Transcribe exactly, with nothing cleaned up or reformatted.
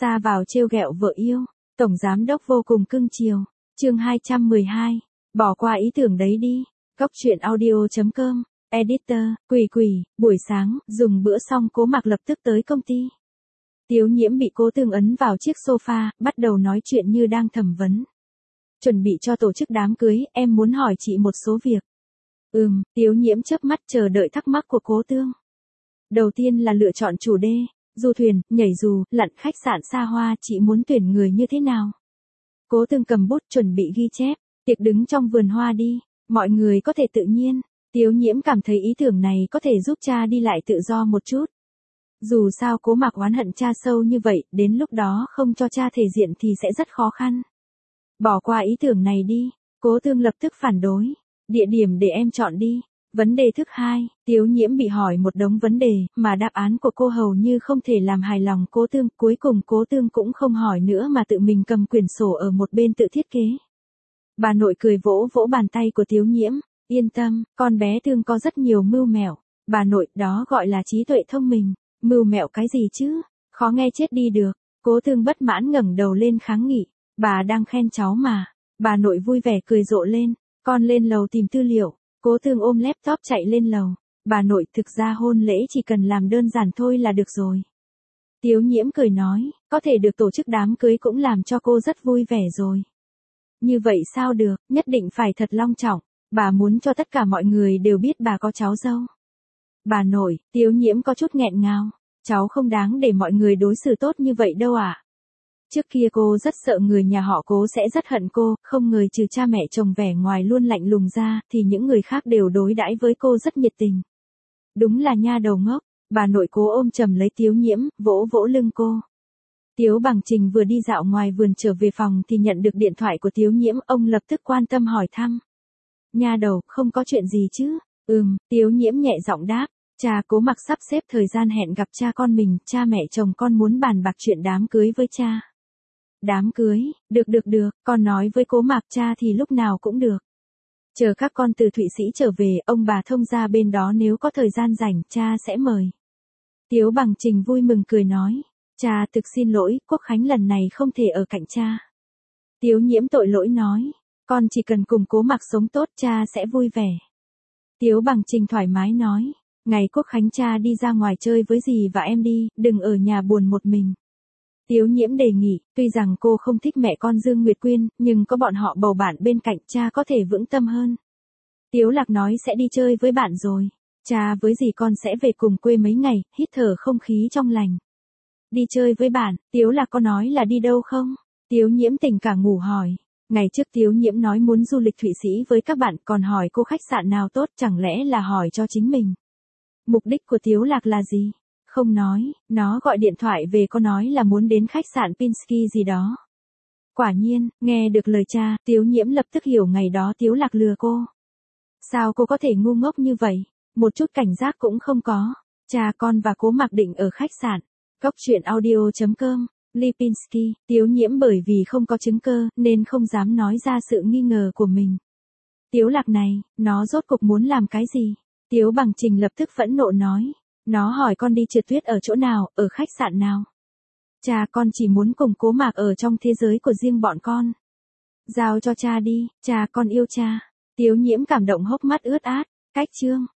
Ra vào trêu ghẹo vợ yêu, tổng giám đốc vô cùng cưng chiều. Chương hai trăm mười hai, bỏ qua ý tưởng đấy đi. Cốc truyện audio chấm com, editor, Quỷ Quỷ, buổi sáng, dùng bữa xong Cố Mặc lập tức tới công ty. Tiếu Nhiễm bị Cố Tương ấn vào chiếc sofa, bắt đầu nói chuyện như đang thẩm vấn. Chuẩn bị cho tổ chức đám cưới, em muốn hỏi chị một số việc. Ừm, Tiếu Nhiễm chớp mắt chờ đợi thắc mắc của Cố Tương. Đầu tiên là lựa chọn chủ đề, du thuyền, nhảy dù, lặn, khách sạn xa hoa, chị muốn tuyển người như thế nào? Cố Tương cầm bút chuẩn bị ghi chép, tiệc đứng trong vườn hoa đi, mọi người có thể tự nhiên. Tiếu Nhiễm cảm thấy ý tưởng này có thể giúp cha đi lại tự do một chút. Dù sao Cố Mặc oán hận cha sâu như vậy, đến lúc đó không cho cha thể diện thì sẽ rất khó khăn. Bỏ qua ý tưởng này đi, Cố Tương lập tức phản đối. Địa điểm để em chọn đi. Vấn đề thứ hai, Tiếu Nhiễm bị hỏi một đống vấn đề, mà đáp án của cô hầu như không thể làm hài lòng Cố Tương. Cuối cùng Cố Tương cũng không hỏi nữa mà tự mình cầm quyển sổ ở một bên tự thiết kế. Bà nội cười vỗ vỗ bàn tay của Tiếu Nhiễm. Yên tâm, con bé Tương có rất nhiều mưu mẹo. Bà nội, đó gọi là trí tuệ thông minh. Mưu mẹo cái gì chứ? Khó nghe chết đi được. Cố Tương bất mãn ngẩng đầu lên kháng nghị. Bà đang khen cháu mà. Bà nội vui vẻ cười rộ lên. Con lên lầu tìm tư liệu. Cố Tương ôm laptop chạy lên lầu. Bà nội, thực ra hôn lễ chỉ cần làm đơn giản thôi là được rồi. Tiếu Nhiễm cười nói, có thể được tổ chức đám cưới cũng làm cho cô rất vui vẻ rồi. Như vậy sao được, nhất định phải thật long trọng. Bà muốn cho tất cả mọi người đều biết bà có cháu dâu. Bà nội, Tiếu Nhiễm có chút nghẹn ngào. Cháu không đáng để mọi người đối xử tốt như vậy đâu ạ. Trước kia cô rất sợ người nhà họ Cố sẽ rất hận cô, không ngờ trừ cha mẹ chồng vẻ ngoài luôn lạnh lùng ra, thì những người khác đều đối đãi với cô rất nhiệt tình. Đúng là nha đầu ngốc. Bà nội Cố ôm chầm lấy Tiếu Nhiễm, vỗ vỗ lưng cô. Tiếu Bằng Trình vừa đi dạo ngoài vườn trở về phòng thì nhận được điện thoại của Tiếu Nhiễm, ông lập tức quan tâm hỏi thăm. Nha đầu, không có chuyện gì chứ? Ừm, Tiếu Nhiễm nhẹ giọng đáp. Cha Cố Mặc sắp xếp thời gian hẹn gặp cha con mình, cha mẹ chồng con muốn bàn bạc chuyện đám cưới với cha. Đám cưới, được được được, con nói với Cố Mặc cha thì lúc nào cũng được. Chờ các con từ Thụy Sĩ trở về, ông bà thông gia bên đó nếu có thời gian rảnh, cha sẽ mời. Tiếu Bằng Trình vui mừng cười nói. Cha thực xin lỗi, Quốc Khánh lần này không thể ở cạnh cha. Tiếu Nhiễm tội lỗi nói. Con chỉ cần cùng Cố Mặc sống tốt, cha sẽ vui vẻ. Tiếu Bằng Trình thoải mái nói. Ngày Quốc Khánh cha đi ra ngoài chơi với dì và em đi, đừng ở nhà buồn một mình. Tiếu Nhiễm đề nghị, tuy rằng cô không thích mẹ con Dương Nguyệt Quyên, nhưng có bọn họ bầu bạn bên cạnh cha có thể vững tâm hơn. Tiếu Lạc nói sẽ đi chơi với bạn rồi. Cha với dì con sẽ về cùng quê mấy ngày, hít thở không khí trong lành. Đi chơi với bạn, Tiếu Lạc có nói là đi đâu không? Tiếu Nhiễm tỉnh cả ngủ hỏi. Ngày trước Tiếu Nhiễm nói muốn du lịch Thụy Sĩ với các bạn, còn hỏi cô khách sạn nào tốt, chẳng lẽ là hỏi cho chính mình. Mục đích của Tiếu Lạc là gì? Không nói, nó gọi điện thoại về có nói là muốn đến khách sạn Pinsky gì đó. Quả nhiên, nghe được lời cha, Tiếu Nhiễm lập tức hiểu ngày đó Tiếu Lạc lừa cô. Sao cô có thể ngu ngốc như vậy? Một chút cảnh giác cũng không có. Cha con và Cố Mặc định ở khách sạn. Cốc truyện audio chấm com, Lipinski, Tiếu Nhiễm bởi vì không có chứng cơ, nên không dám nói ra sự nghi ngờ của mình. Tiếu Lạc này, nó rốt cục muốn làm cái gì? Tiếu Bằng Trình lập tức phẫn nộ nói. Nó hỏi con đi trượt tuyết ở chỗ nào, ở khách sạn nào. Cha con chỉ muốn cùng Cố Mặc ở trong thế giới của riêng bọn con. Giao cho cha đi, cha con yêu cha. Tiếu Nhiễm cảm động hốc mắt ướt át. Cách chương.